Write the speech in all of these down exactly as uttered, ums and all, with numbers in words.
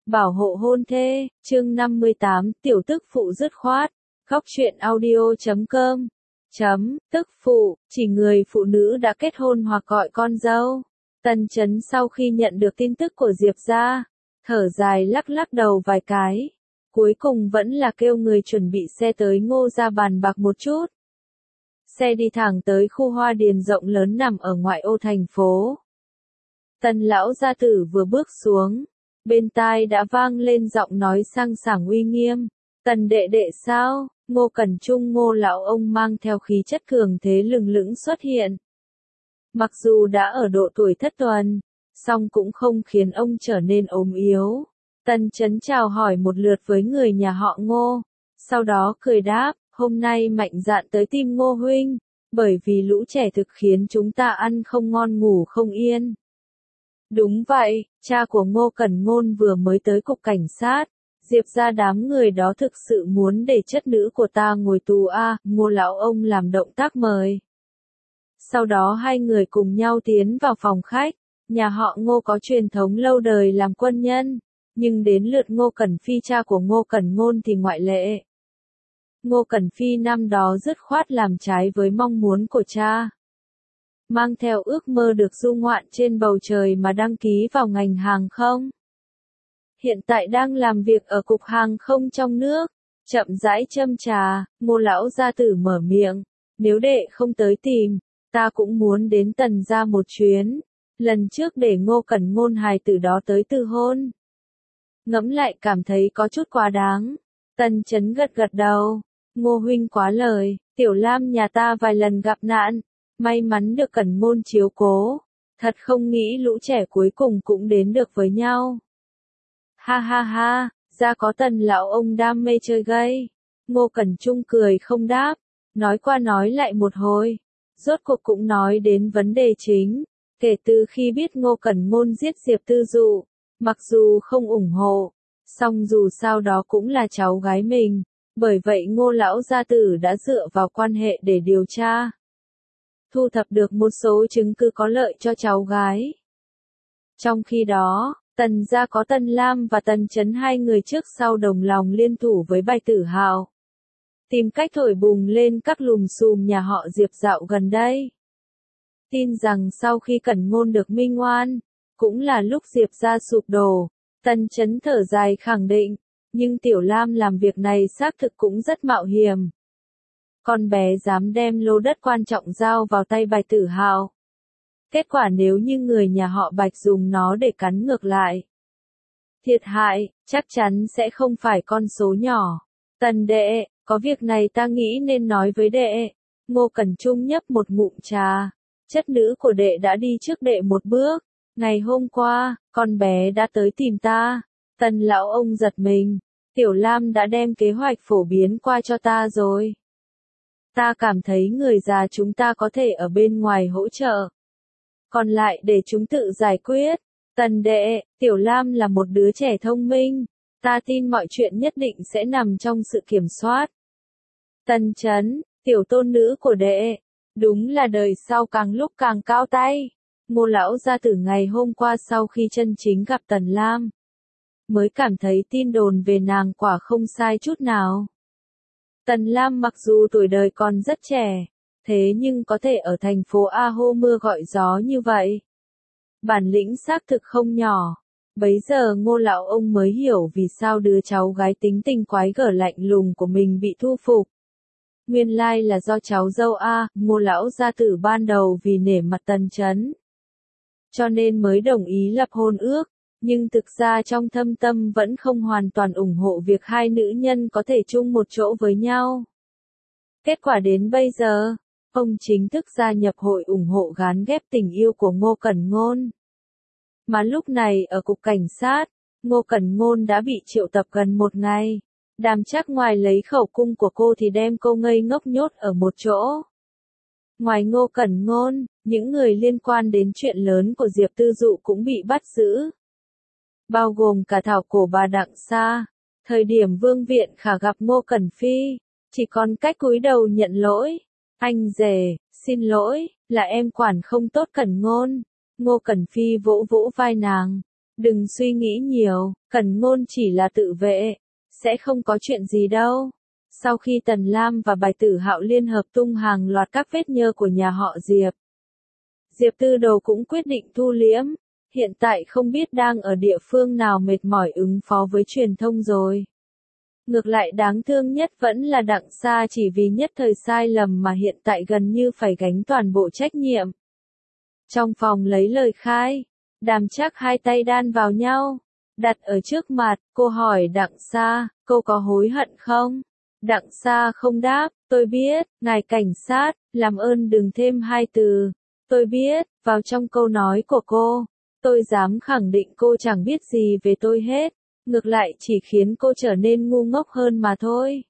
Bảo hộ hôn thê, chương năm mươi tám, tiểu tức phụ dứt khoát, góc truyện audio chấm com, chấm, tức phụ, chỉ người phụ nữ đã kết hôn hoặc gọi con dâu. Tần Chấn sau khi nhận được tin tức của Diệp gia, thở dài lắc lắc đầu vài cái, cuối cùng vẫn là kêu người chuẩn bị xe tới Ngô gia bàn bạc một chút. Xe đi thẳng tới khu hoa điền rộng lớn nằm ở ngoại ô thành phố. Tần lão gia tử vừa bước xuống, bên tai đã vang lên giọng nói sang sảng uy nghiêm. Tần đệ đệ sao? Ngô Cẩn Trung Ngô lão ông mang theo khí chất cường thế lừng lững xuất hiện. Mặc dù đã ở độ tuổi thất tuần, song cũng không khiến ông trở nên ốm yếu. Tần Chấn chào hỏi một lượt với người nhà họ Ngô, sau đó cười đáp, hôm nay mạnh dạn tới tìm Ngô huynh, bởi vì lũ trẻ thực khiến chúng ta ăn không ngon ngủ không yên. Đúng vậy, cha của Ngô Cẩn Ngôn vừa mới tới cục cảnh sát, Diệp ra đám người đó thực sự muốn để chất nữ của ta ngồi tù a, à, Ngô lão ông làm động tác mời. Sau đó hai người cùng nhau tiến vào phòng khách, nhà họ Ngô có truyền thống lâu đời làm quân nhân, nhưng đến lượt Ngô Cẩn Phi cha của Ngô Cẩn Ngôn thì ngoại lệ. Ngô Cẩn Phi năm đó dứt khoát làm trái với mong muốn của cha. Mang theo ước mơ được du ngoạn trên bầu trời mà đăng ký vào ngành hàng không. Hiện tại đang làm việc ở cục hàng không trong nước, chậm rãi châm trà, Ngô lão gia tử mở miệng, nếu đệ không tới tìm, ta cũng muốn đến Tần gia một chuyến, lần trước để Ngô Cẩn Ngôn hài tử đó tới từ hôn. Ngẫm lại cảm thấy có chút quá đáng, Tần Chấn gật gật đầu, Ngô huynh quá lời, Tiểu Lam nhà ta vài lần gặp nạn, may mắn được Cẩn Ngôn chiếu cố, thật không nghĩ lũ trẻ cuối cùng cũng đến được với nhau. Ha ha ha, ra có Tần lão ông đam mê chơi gây. Ngô Cẩn Trung cười không đáp, nói qua nói lại một hồi, rốt cuộc cũng nói đến vấn đề chính. Kể từ khi biết Ngô Cẩn Ngôn giết Diệp Tư Dụ, mặc dù không ủng hộ, song dù sao đó cũng là cháu gái mình, bởi vậy Ngô lão gia tử đã dựa vào quan hệ để điều tra. Thu thập được một số chứng cứ có lợi cho cháu gái. Trong khi đó, Tần gia có Tần Lam và Tần Chấn hai người trước sau đồng lòng liên thủ với Bạch Tử Hào, tìm cách thổi bùng lên các lùm xùm nhà họ Diệp dạo gần đây. Tin rằng sau khi Cẩn Ngôn được minh oan, cũng là lúc Diệp gia sụp đổ, Tần Chấn thở dài khẳng định, nhưng Tiểu Lam làm việc này xác thực cũng rất mạo hiểm. Con bé dám đem lô đất quan trọng giao vào tay Bạch Tử Hào. Kết quả nếu như người nhà họ Bạch dùng nó để cắn ngược lại, thiệt hại, chắc chắn sẽ không phải con số nhỏ. Tần đệ, có việc này ta nghĩ nên nói với đệ. Ngô Cẩn Trung nhấp một ngụm trà, chất nữ của đệ đã đi trước đệ một bước. Ngày hôm qua, con bé đã tới tìm ta. Tần lão ông giật mình, Tiểu Lam đã đem kế hoạch phổ biến qua cho ta rồi. Ta cảm thấy người già chúng ta có thể ở bên ngoài hỗ trợ, còn lại để chúng tự giải quyết. Tần đệ, Tiểu Lam là một đứa trẻ thông minh, ta tin mọi chuyện nhất định sẽ nằm trong sự kiểm soát. Tần Chấn, tiểu tôn nữ của đệ, đúng là đời sau càng lúc càng cao tay. Ngô lão gia tử ngày hôm qua sau khi chân chính gặp Tần Lam, mới cảm thấy tin đồn về nàng quả không sai chút nào. Tần Lam mặc dù tuổi đời còn rất trẻ, thế nhưng có thể ở thành phố A hô mưa gọi gió như vậy, bản lĩnh xác thực không nhỏ. Bấy giờ Ngô lão ông mới hiểu vì sao đứa cháu gái tính tình quái gở lạnh lùng của mình bị thu phục. Nguyên lai là do cháu dâu A, Ngô lão gia tử ban đầu vì nể mặt Tần Chấn, cho nên mới đồng ý lập hôn ước, nhưng thực ra trong thâm tâm vẫn không hoàn toàn ủng hộ việc hai nữ nhân có thể chung một chỗ với nhau. Kết quả đến bây giờ, ông chính thức gia nhập hội ủng hộ gán ghép tình yêu của Ngô Cẩn Ngôn. Mà lúc này ở cục cảnh sát, Ngô Cẩn Ngôn đã bị triệu tập gần một ngày. Đàm Trác ngoài lấy khẩu cung của cô thì đem cô ngây ngốc nhốt ở một chỗ. Ngoài Ngô Cẩn Ngôn, những người liên quan đến chuyện lớn của Diệp Tư Dụ cũng bị bắt giữ, bao gồm cả thảo cổ bà Đặng Sa. Thời điểm Vương Viện Khả gặp Ngô Cẩn Phi, chỉ còn cách cúi đầu nhận lỗi. Anh rể, xin lỗi, là em quản không tốt Cẩn Ngôn. Ngô Cẩn Phi vỗ vỗ vai nàng, Đừng suy nghĩ nhiều, Cẩn Ngôn chỉ là tự vệ, sẽ không có chuyện gì đâu. Sau khi Tần Lam và Bạch Tử Hạo liên hợp tung hàng loạt các vết nhơ của nhà họ Diệp, Diệp Tư Đồ cũng quyết định thu liễm, hiện tại không biết đang ở địa phương nào mệt mỏi ứng phó với truyền thông rồi. Ngược lại đáng thương nhất vẫn là Đặng Sa, chỉ vì nhất thời sai lầm mà hiện tại gần như phải gánh toàn bộ trách nhiệm. Trong phòng lấy lời khai, Đàm Trác hai tay đan vào nhau, đặt ở trước mặt, cô hỏi Đặng Sa, cô có hối hận không? Đặng Sa không đáp, tôi biết, ngài cảnh sát, làm ơn đừng thêm hai từ. Tôi biết, vào trong câu nói của cô, tôi dám khẳng định cô chẳng biết gì về tôi hết, ngược lại chỉ khiến cô trở nên ngu ngốc hơn mà thôi.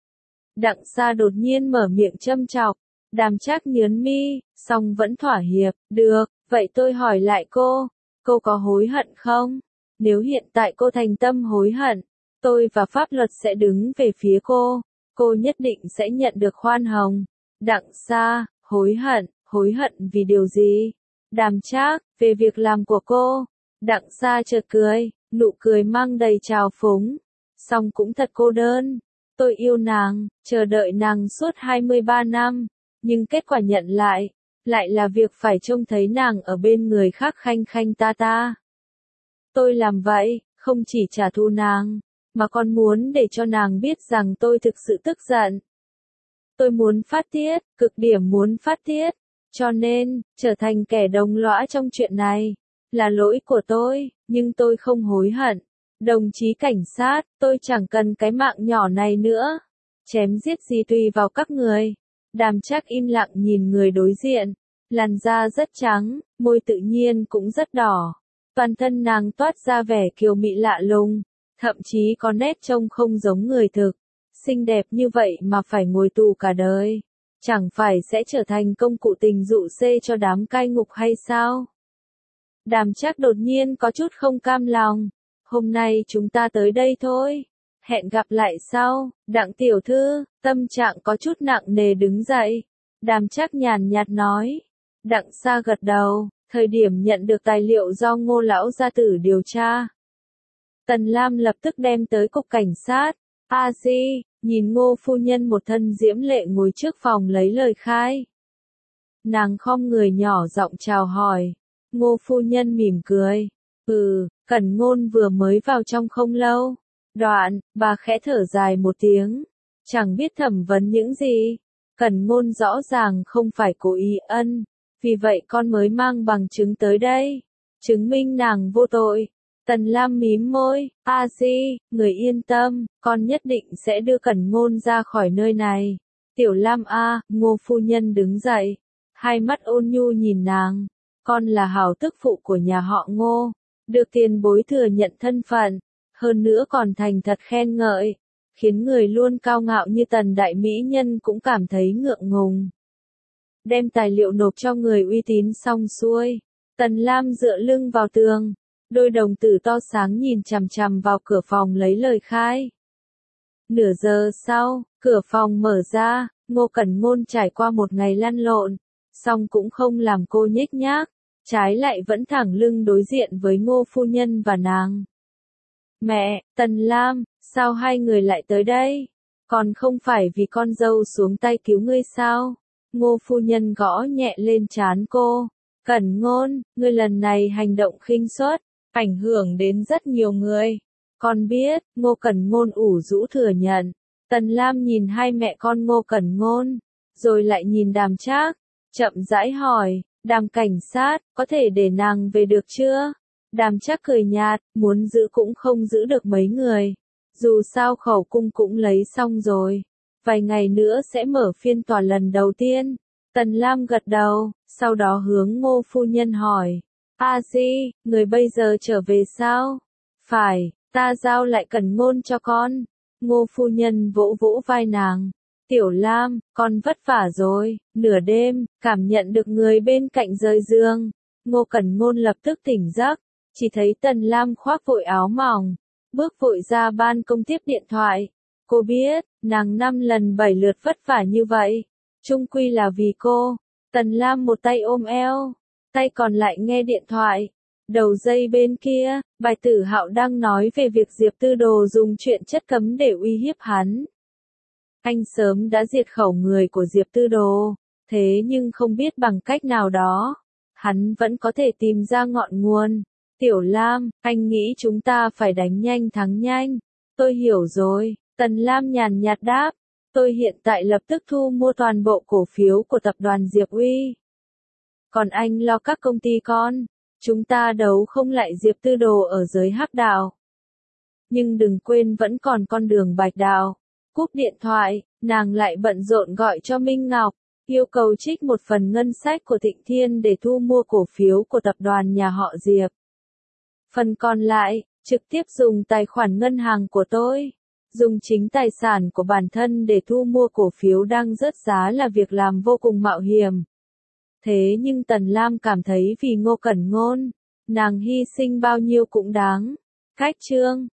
Đặng Sa đột nhiên mở miệng châm chọc, Đàm Trác nhớn mi, song vẫn thỏa hiệp, được, vậy tôi hỏi lại cô, cô có hối hận không? Nếu hiện tại cô thành tâm hối hận, tôi và pháp luật sẽ đứng về phía cô, cô nhất định sẽ nhận được khoan hồng. Đặng Sa, hối hận, hối hận vì điều gì? Đàm Trác, về việc làm của cô. Đặng Sa chợt cười, nụ cười mang đầy trào phúng, song cũng thật cô đơn. Tôi yêu nàng, chờ đợi nàng suốt hai mươi ba năm, nhưng kết quả nhận lại, lại là việc phải trông thấy nàng ở bên người khác khanh khanh ta ta. Tôi làm vậy, không chỉ trả thù nàng, mà còn muốn để cho nàng biết rằng tôi thực sự tức giận. Tôi muốn phát tiết, cực điểm muốn phát tiết, cho nên, trở thành kẻ đồng lõa trong chuyện này, là lỗi của tôi, nhưng tôi không hối hận. Đồng chí cảnh sát, tôi chẳng cần cái mạng nhỏ này nữa. Chém giết gì tùy vào các người. Đàm Trác im lặng nhìn người đối diện, làn da rất trắng, môi tự nhiên cũng rất đỏ. Toàn thân nàng toát ra vẻ kiều mị lạ lùng, thậm chí có nét trông không giống người thực. Xinh đẹp như vậy mà phải ngồi tù cả đời, chẳng phải sẽ trở thành công cụ tình dụ xê cho đám cai ngục hay sao? Đàm Trác đột nhiên có chút không cam lòng. Hôm nay chúng ta tới đây thôi. Hẹn gặp lại sau. Đặng tiểu thư, tâm trạng có chút nặng nề đứng dậy. Đàm Trác nhàn nhạt nói. Đặng Sa gật đầu, thời điểm nhận được tài liệu do Ngô lão gia tử điều tra. Tần Lam lập tức đem tới cục cảnh sát. A Di, nhìn Ngô phu nhân một thân diễm lệ ngồi trước phòng lấy lời khai. Nàng khom người nhỏ giọng chào hỏi. Ngô phu nhân mỉm cười. Ừ, Cẩn Ngôn vừa mới vào trong không lâu. Đoạn, bà khẽ thở dài một tiếng. Chẳng biết thẩm vấn những gì. Cẩn Ngôn rõ ràng không phải cố ý ân. Vì vậy con mới mang bằng chứng tới đây. Chứng minh nàng vô tội. Tần Lam mím môi. A Di, người yên tâm, con nhất định sẽ đưa Cẩn Ngôn ra khỏi nơi này. Tiểu Lam a, Ngô phu nhân đứng dậy. Hai mắt ôn nhu nhìn nàng. Con là hảo tức phụ của nhà họ Ngô, được tiền bối thừa nhận thân phận, hơn nữa còn thành thật khen ngợi, khiến người luôn cao ngạo như Tần đại mỹ nhân cũng cảm thấy ngượng ngùng. Đem tài liệu nộp cho người uy tín xong xuôi, Tần Lam dựa lưng vào tường, đôi đồng tử to sáng nhìn chằm chằm vào cửa phòng lấy lời khai. Nửa giờ sau, cửa phòng mở ra, Ngô Cẩn Ngôn trải qua một ngày lăn lộn, song cũng không làm cô nhếch nhác, trái lại vẫn thẳng lưng đối diện với Ngô phu nhân và nàng. Mẹ, Tần Lam, sao hai người lại tới đây? Còn không phải vì con dâu xuống tay cứu ngươi sao? Ngô phu nhân gõ nhẹ lên trán cô. Cẩn Ngôn, ngươi lần này hành động khinh suất, ảnh hưởng đến rất nhiều người. Con biết, Ngô Cẩn Ngôn ủ rũ thừa nhận. Tần Lam nhìn hai mẹ con Ngô Cẩn Ngôn, rồi lại nhìn Đàm Trác, chậm rãi hỏi, Đàm cảnh sát, có thể để nàng về được chưa? Đàm Trác cười nhạt, muốn giữ cũng không giữ được mấy người. Dù sao khẩu cung cũng lấy xong rồi. Vài ngày nữa sẽ mở phiên tòa lần đầu tiên. Tần Lam gật đầu, sau đó hướng Ngô phu nhân hỏi. A Di, người bây giờ trở về sao? Phải, ta giao lại Cẩn Ngôn cho con. Ngô phu nhân vỗ vỗ vai nàng. Tiểu Lam, con vất vả rồi. Nửa đêm, cảm nhận được người bên cạnh rời giường. Ngô Cẩn Ngôn lập tức tỉnh giấc. Chỉ thấy Tần Lam khoác vội áo mỏng, bước vội ra ban công tiếp điện thoại. Cô biết, nàng năm lần bảy lượt vất vả như vậy, chung quy là vì cô. Tần Lam một tay ôm eo, tay còn lại nghe điện thoại. Đầu dây bên kia, Bài Tử Hạo đang nói về việc Diệp Tư Đồ dùng chuyện chất cấm để uy hiếp hắn. Anh sớm đã diệt khẩu người của Diệp Tư Đồ, thế nhưng không biết bằng cách nào đó, hắn vẫn có thể tìm ra ngọn nguồn. Tiểu Lam, anh nghĩ chúng ta phải đánh nhanh thắng nhanh. Tôi hiểu rồi, Tần Lam nhàn nhạt đáp. Tôi hiện tại lập tức thu mua toàn bộ cổ phiếu của tập đoàn Diệp Uy. Còn anh lo các công ty con. Chúng ta đấu không lại Diệp Tư Đồ ở giới hắc đạo. Nhưng đừng quên vẫn còn con đường bạch đạo. Cúp điện thoại, nàng lại bận rộn gọi cho Minh Ngọc, yêu cầu trích một phần ngân sách của Thịnh Thiên để thu mua cổ phiếu của tập đoàn nhà họ Diệp. Phần còn lại, trực tiếp dùng tài khoản ngân hàng của tôi. Dùng chính tài sản của bản thân để thu mua cổ phiếu đang rớt giá là việc làm vô cùng mạo hiểm. Thế nhưng Tần Lam cảm thấy vì Ngô Cẩn Ngôn, nàng hy sinh bao nhiêu cũng đáng. Cách chương